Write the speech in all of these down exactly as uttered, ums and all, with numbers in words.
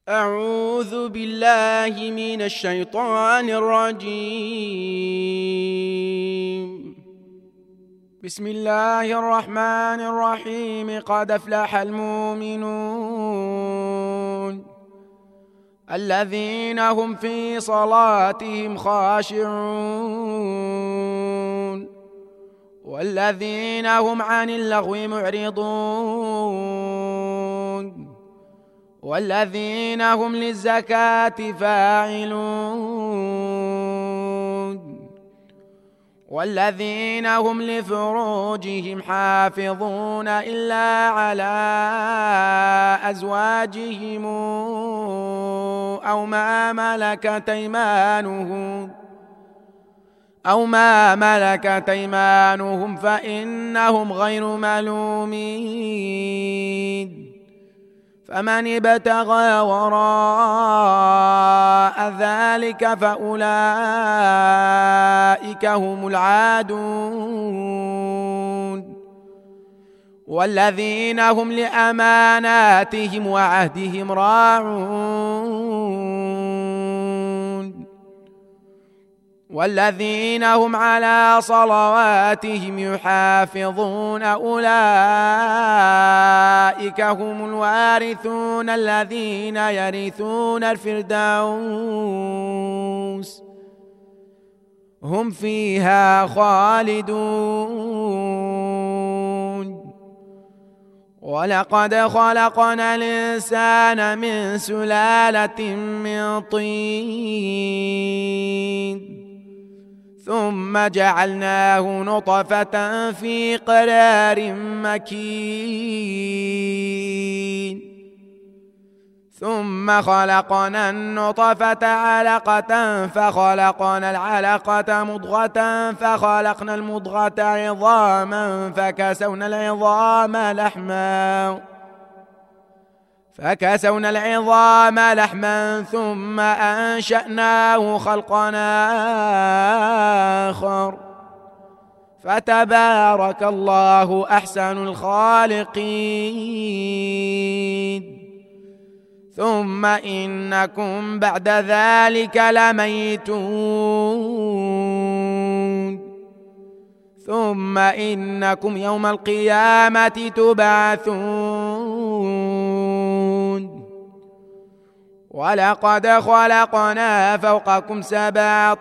أعوذ بالله من الشيطان الرجيم. بسم الله الرحمن الرحيم. قد أفلح المؤمنون الذين هم في صلاتهم خاشعون والذين هم عن اللغو معرضون والذين هم للزكاة فاعلون والذين هم لفروجهم حافظون إلا على أزواجهم أو ما ملكت أيمانهم أو ما ملكت أيمانهم فإنهم غير ملومين. فمن ابتغى وراء ذلك فأولئك هم العادون والذين هم لأماناتهم وعهدهم راعون والذين هم على صلواتهم يحافظون أولئك هم الوارثون الذين يرثون الفردوس هم فيها خالدون. ولقد خلقنا الإنسان من سلالة من طين ثم جعلناه نطفة في قرار مكين ثم خلقنا النطفة علقة فخلقنا العلقة مضغة فخلقنا المضغة عظاما فكسونا العظام لحما فكسونا العظام لحما ثم أنشأناه خلقنا آخر فتبارك الله أحسن الخالقين. ثم إنكم بعد ذلك لميتون ثم إنكم يوم القيامة تبعثون. ولقد خلقنا فوقكم سبع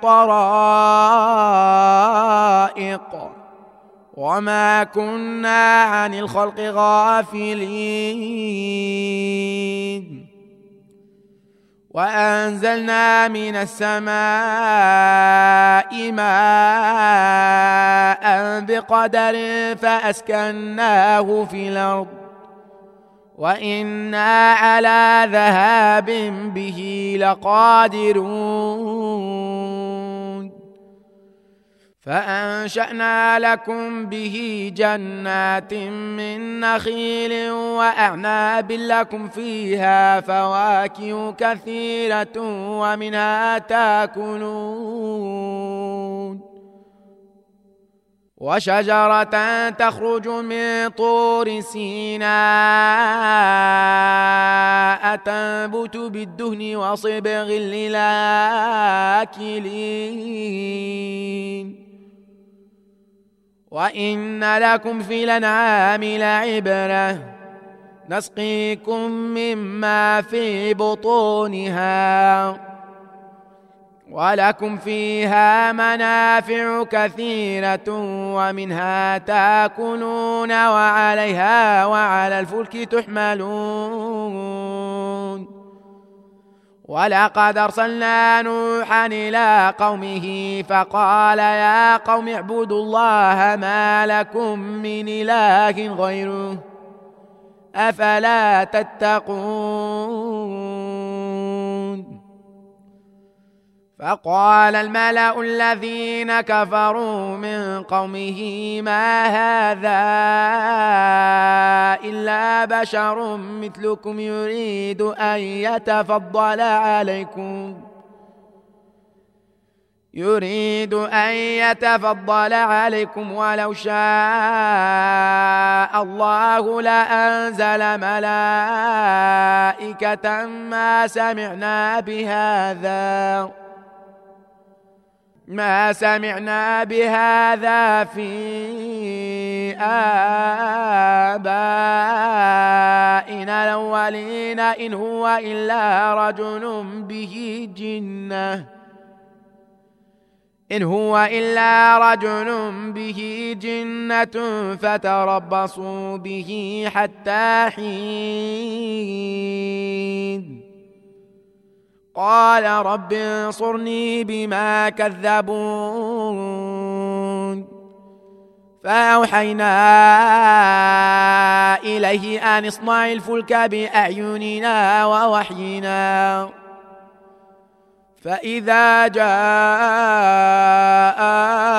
طرائق وما كنا عن الخلق غافلين. وأنزلنا من السماء ماء بقدر فأسكناه في الأرض وإنا على ذهاب به لقادرون. فأنشأنا لكم به جنات من نخيل وأعناب لكم فيها فواكه كثيرة ومنها تاكلون وشجرة تخرج من طور سيناء تنبت بالدهن وصبغ للآكلين. وإن لكم في الأنعام لعبرة نسقيكم مما في بطونها ولكم فيها منافع كثيرة ومنها تاكلون وعليها وعلى الفلك تحملون. ولقد أرسلنا نوحا إلى قومه فقال يا قوم اعبدوا الله ما لكم من إله غيره أفلا تتقون. فقال الملأ الذين كفروا من قومه ما هذا إلا بشر مثلكم يريد أن يتفضل عليكم يريد أن يتفضل عليكم ولو شاء الله لأنزل ملائكة ما سمعنا بهذا ما سمعنا بهذا في آبائنا الأولين إن هو إلا رجل به جنة إن هو إلا رجل به جنة فتربصوا به حتى حين قال رب انصرني بما كذبون فأوحينا إليه أن اصنع الفلك بأعيننا ووحينا فإذا جاء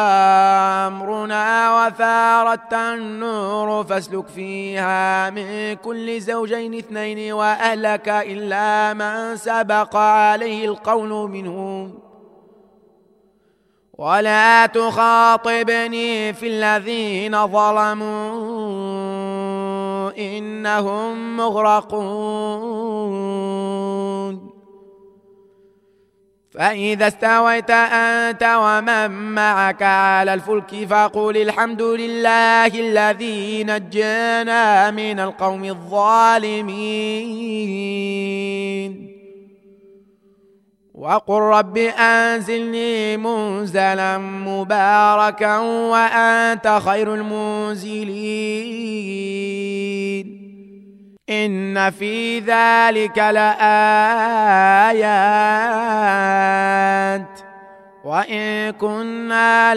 أمرنا وفارت النور فاسلك فيها من كل زوجين اثنين وأهلك إلا من سبق عليه القول منهم ولا تخاطبني في الذين ظلموا إنهم مغرقون فإذا استويت أنت ومن معك على الفلك فقل الحمد لله الذي نجانا من القوم الظالمين وقل رب أنزلني منزلا مباركا وأنت خير المنزلين إن في ذلك لآيات وإن كنا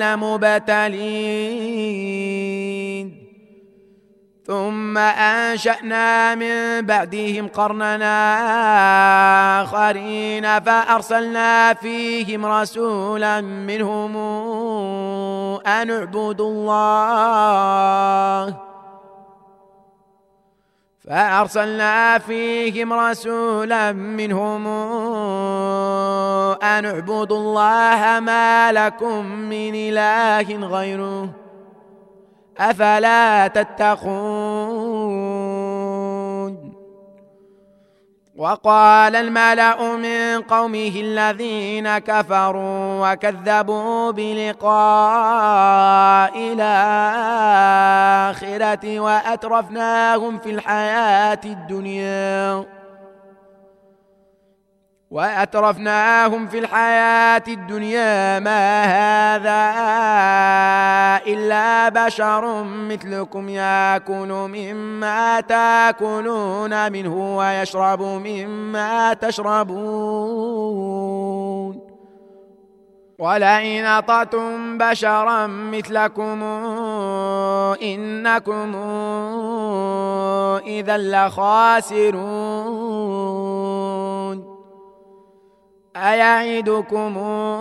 لمبتلين ثم أنشأنا من بعدهم قرننا آخرين فأرسلنا فيهم رسولا منهم أن اعبدوا الله فأرسلنا فيهم رسولا منهم أن اعبدوا الله ما لكم من إله غيره أفلا تتقون وقال الملأ من قومه الذين كفروا وكذبوا بلقاء الآخرة وأترفناهم في الحياة الدنيا وأترفناهم في الحياة الدنيا ما هذا إلا بشر مثلكم يأكل مما تأكلون منه ويشرب مما تشربون ولئن أطعتم بشرا مثلكم إنكم إذا لخاسرون أيعدكم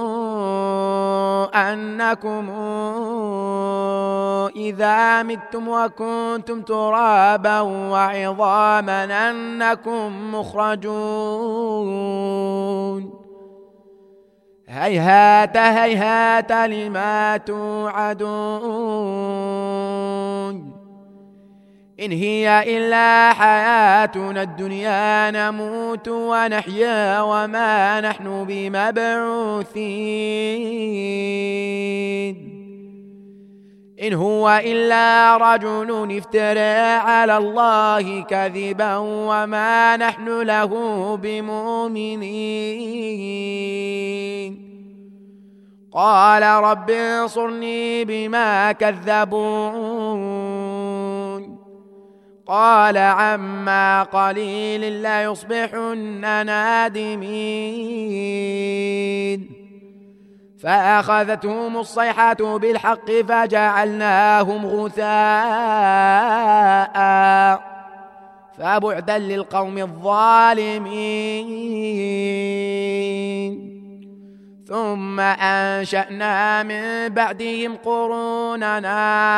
أنكم إذا متم وكنتم ترابا وعظاما أنكم مخرجون هيهات هيهات لما توعدون إن هي إلا حياتنا الدنيا نموت ونحيا وما نحن بمبعوثين إن هو إلا رجل افترى على الله كذبا وما نحن له بمؤمنين قال رب انصرني بما كذبون قال عما قليل لا يصبحن نادمين فأخذتهم الصيحة بالحق فجعلناهم غثاء فبعدا للقوم الظالمين ثم أنشأنا من بعدهم قرونا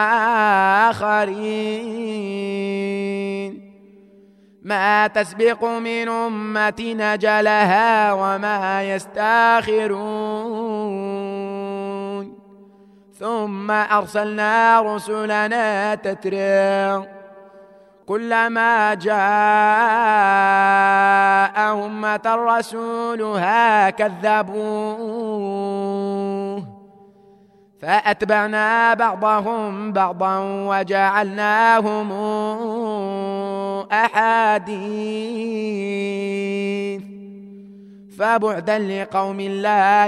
آخرين ما تسبق من أمة أجلها وما يستاخرون ثم أرسلنا رسلنا تترى كلما جاء أمة رسولها كذبوه فأتبعنا بعضهم بعضا وجعلناهم أحاديث فبعدا لقوم لا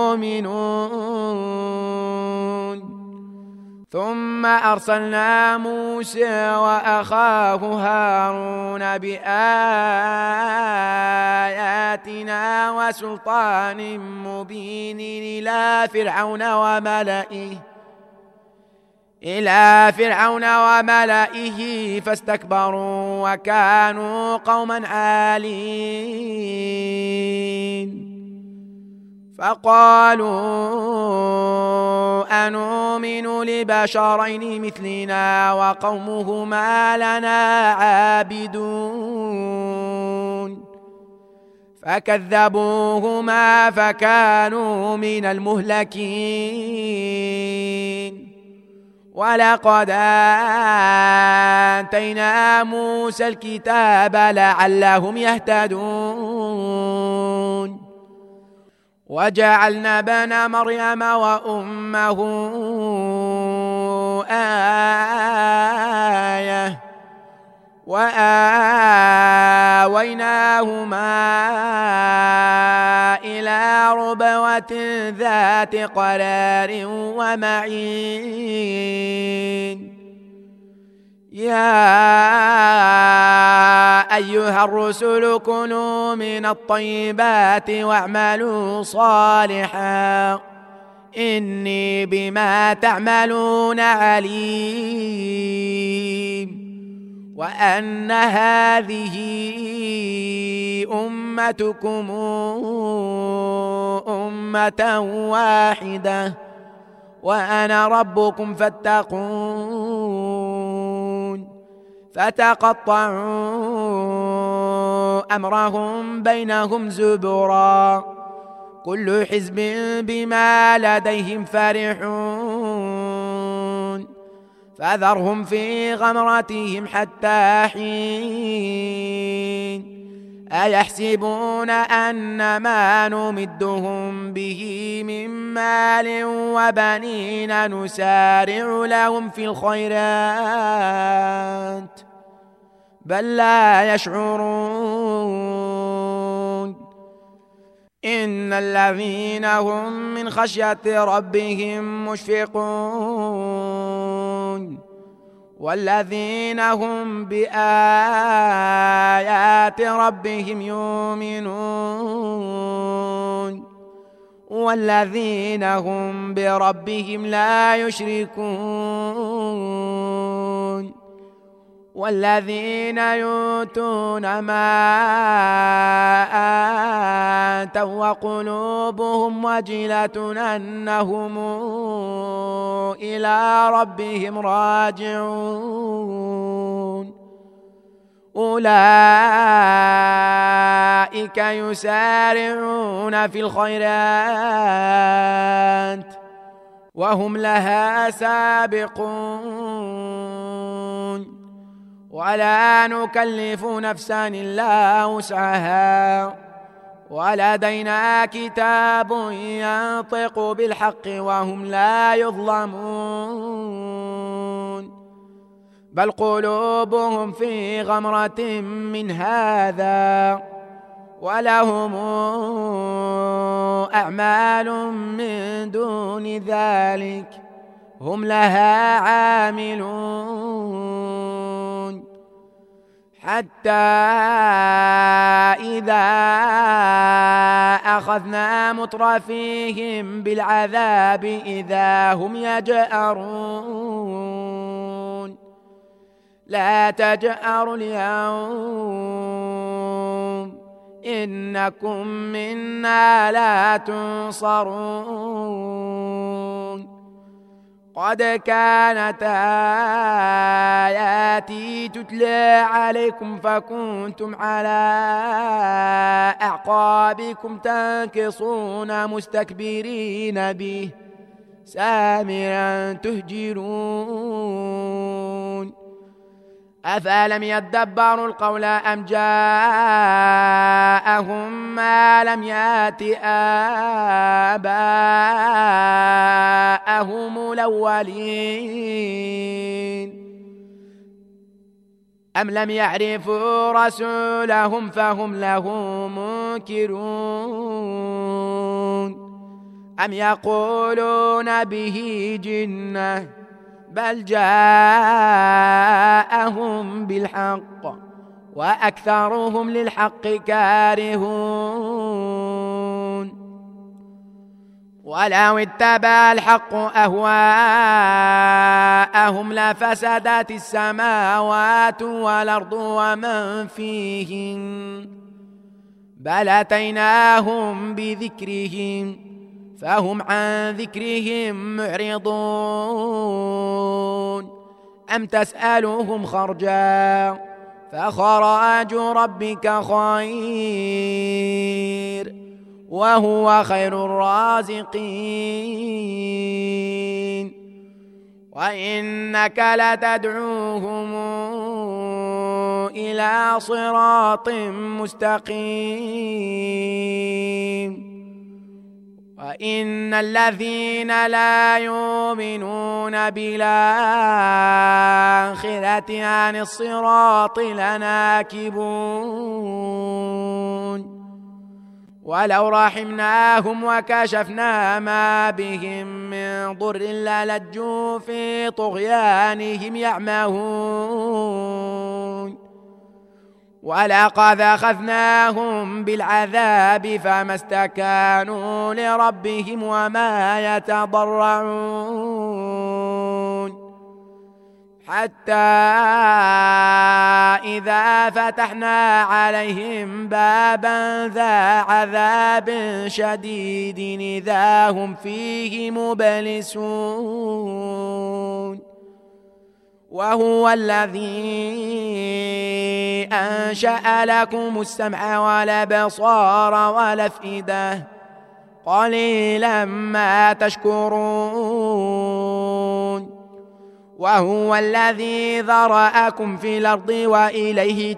يؤمنون. ثم أرسلنا موسى وأخاه هارون بآياتنا وسلطان مبين إلى فرعون وملئه إلى فرعون وملئه فاستكبروا وكانوا قوما عالين فقالوا أنؤمن لبشرين مثلنا وقومهما لنا عابدون فكذبوهما فكانوا من المهلكين. ولقد آتينا موسى الكتاب لعلهم يهتدون وجعلنا ابن مريم وأمه آية وآويناهما إلى ربوة ذات قرار ومعين. يا أيها الرسل كلوا من الطيبات واعملوا صالحا إني بما تعملون عليم. وأن هذه أمتكم أمة واحدة وأنا ربكم فاتقون. فتقطعوا أمرهم بينهم زبرا كل حزب بما لديهم فرحون فذرهم في غمرتهم حتى حين. أيحسبون أن ما نمدهم به من مال وبنين نسارع لهم في الخيرات بل لا يشعرون. إن الذين هم من خشية ربهم مشفقون والذين هم بآيات ربهم يؤمنون والذين هم بربهم لا يشركون والذين يؤتون ما آتوا وقلوبهم وجلة أنهم إلى ربهم راجعون أولئك يسارعون في الخيرات وهم لها سابقون ولا نكلف نفسا إلا وسعها ولدينا كتاب ينطق بالحق وهم لا يظلمون بل قلوبهم في غمرة من هذا ولهم أعمال من دون ذلك هم لها عاملون حتى إذا أخذنا مترفيهم بالعذاب إذا هم يجأرون لا تجأروا اليوم إنكم منا لا تنصرون قد كانت آياتي تتلى عليكم فكنتم على أعقابكم تنكصون مستكبرين به سامرا تهجرون أفلم يدبروا القول أم جاءهم ما لم يأت آباءهم الأولين أم لم يعرفوا رسولهم فهم له منكرون أم يقولون به جنة بل جاءهم بالحق وأكثرهم للحق كارهون ولو اتبع الحق أهواءهم لفسدت السماوات والأرض ومن فيهن بل أتيناهم بذكرهم فهم عن ذكرهم معرضون أم تسألهم خرجا فخراج ربك خير وهو خير الرازقين وإنك لتدعوهم إلى صراط مستقيم وإن الذين لا يؤمنون بالآخرة عن الصراط لناكبون ولو رحمناهم وكشفنا ما بهم من ضر للجوا في طغيانهم يعمهون ولقد أخذناهم بالعذاب فما استكانوا لربهم وما يتضرعون حتى إذا فتحنا عليهم بابا ذا عذاب شديد إذا هم فيه مبلسون وهو الذي أنشأ لكم السمع والأبصار والأفئدة قليلا ما تشكرون وهو الذي ذرأكم في الأرض وإليه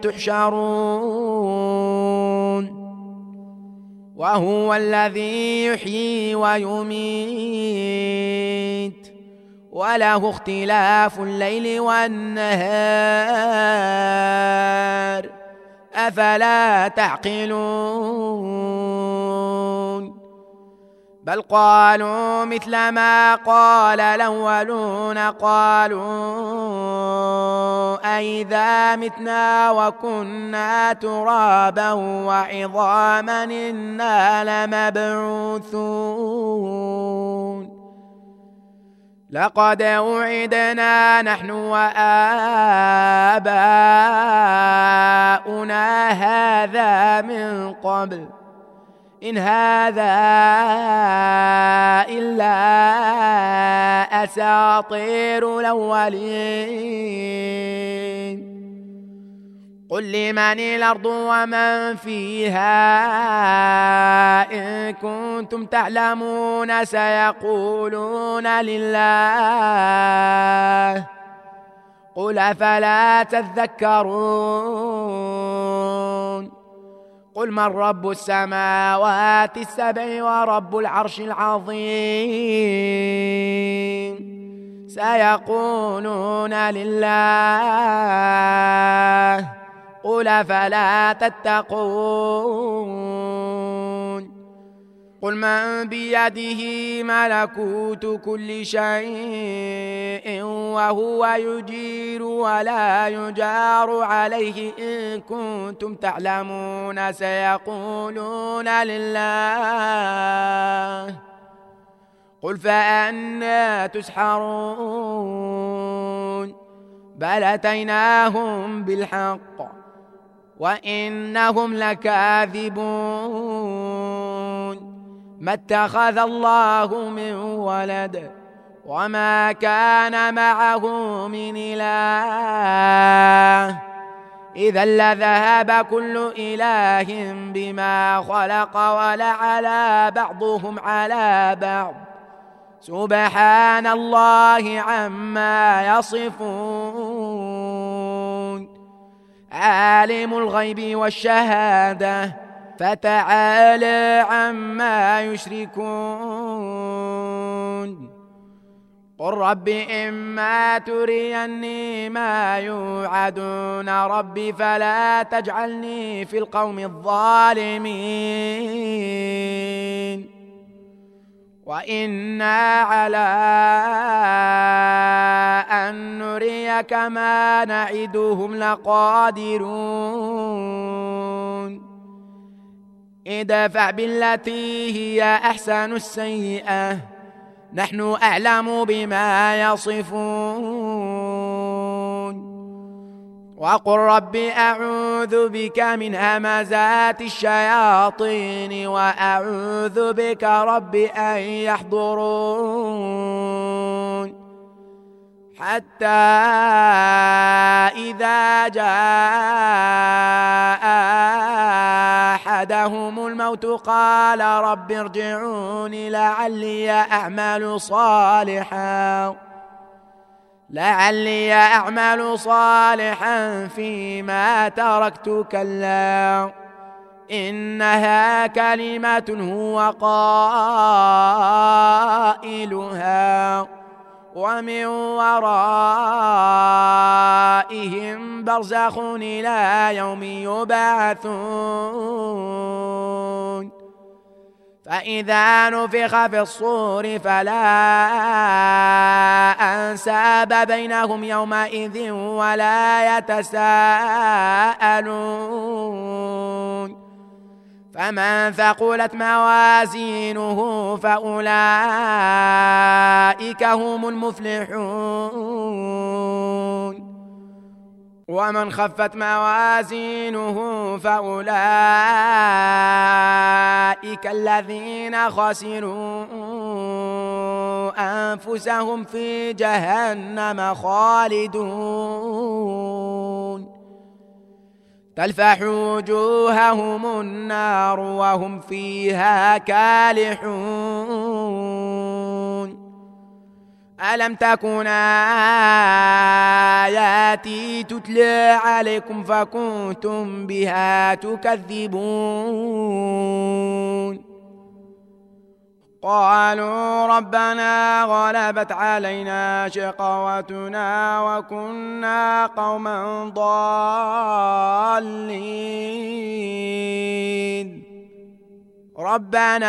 تحشرون وهو الذي يحيي ويميت وله اختلاف الليل والنهار أفلا تعقلون بل قالوا مثل ما قال الأولون قالوا أئذا متنا وكنا ترابا وعظاما إنا لمبعوثون لقد وعدنا نحن وآباؤنا هذا من قبل إن هذا إلا أساطير الأولين قل لمن الأرض ومن فيها إن كنتم تعلمون سيقولون لله قل أفلا تذكرون قل من رب السماوات السبع ورب العرش العظيم سيقولون لله قل فلا تتقون قل من بيده ملكوت كل شيء وهو يجير ولا يجار عليه إن كنتم تعلمون سيقولون لله قل فأنى تسحرون بل أتيناهم بالحق وإنهم لكاذبون ما اتخذ الله من ولد وما كان معه من إله إذا لذهب كل إله بما خلق ولعلى بعضهم على بعض سبحان الله عما يصفون عالم الغيب والشهادة فتعالى عما يشركون قل رب إما تريني ما يوعدون ربي فلا تجعلني في القوم الظالمين وإنا على أن نريك ما نعدهم لقادرون ادفع بالتي هي أحسن السيئة نحن أعلم بما يصفون وقل رب أعوذ بك من همزات الشياطين وأعوذ بك رب أن يحضرون حتى إذا جاء أحدهم الموت قال رب ارجعون لعلي أعمل صالحا لعلي أعمل صالحا فيما تركت كلا إنها كلمة هو قائلها ومن ورائهم برزخ إلى يوم يبعثون فإذا نفخ في الصور فلا أنساب بينهم يومئذ ولا يتساءلون فمن ثقلت موازينه فأولئك هم المفلحون ومن خفت موازينه فأولئك الذين خسروا أنفسهم في جهنم خالدون تلفح وجوههم النار وهم فيها كالحون ألم تكن آياتي تتلى عليكم فكنتم بها تكذبون قالوا ربنا غلبت علينا شقوتنا وكنا قوما ضالين ربنا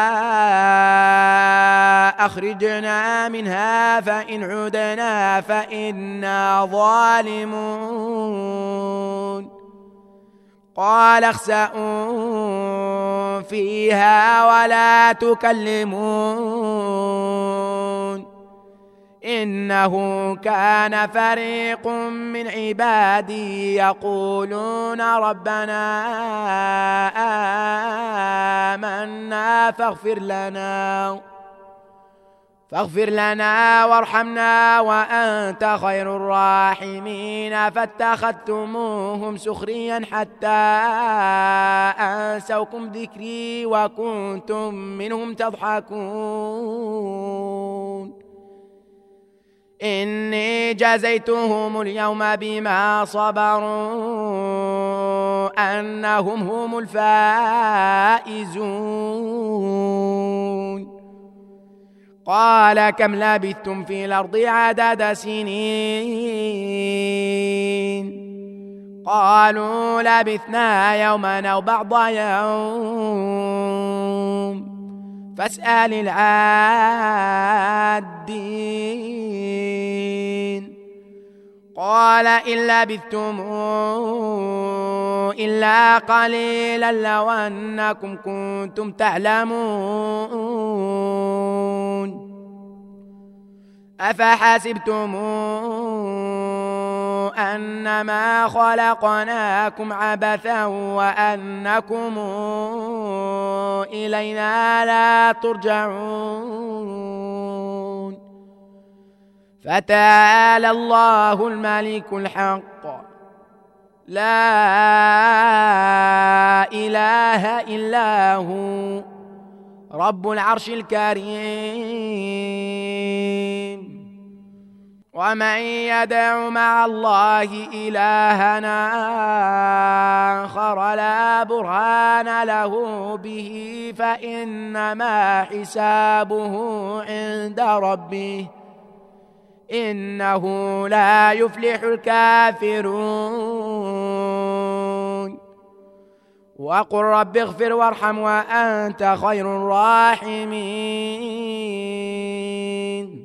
أخرجنا منها فإن عدنا فإنا ظالمون قال اخسئوا فيها ولا تكلمون إنه كان فريق من عبادي يقولون ربنا آمنا فاغفر لنا فاغفر لنا وارحمنا وأنت خير الراحمين فاتخذتموهم سخريا حتى أنسوكم ذكري وكنتم منهم تضحكون إني جزيتهم اليوم بما صبروا أنهم هم الفائزون قال كم لبثتم في الأرض عدد سنين قالوا لبثنا يوما أو بعض يوم فاسأل العادين قال إن لبثتم إلا قليلا لو أنكم كنتم تعلمون أفحسبتم أنما خلقناكم عبثا وأنكم إلينا لا ترجعون فتعالى الله الملك الحق لا إله إلا هو رب العرش الكريم. ومن يدع مع الله إلهنا آخر لا برهان له به فإنما حسابه عند ربه إنه لا يفلح الكافرون. وقل رب اغفر وارحم وأنت خير الراحمين.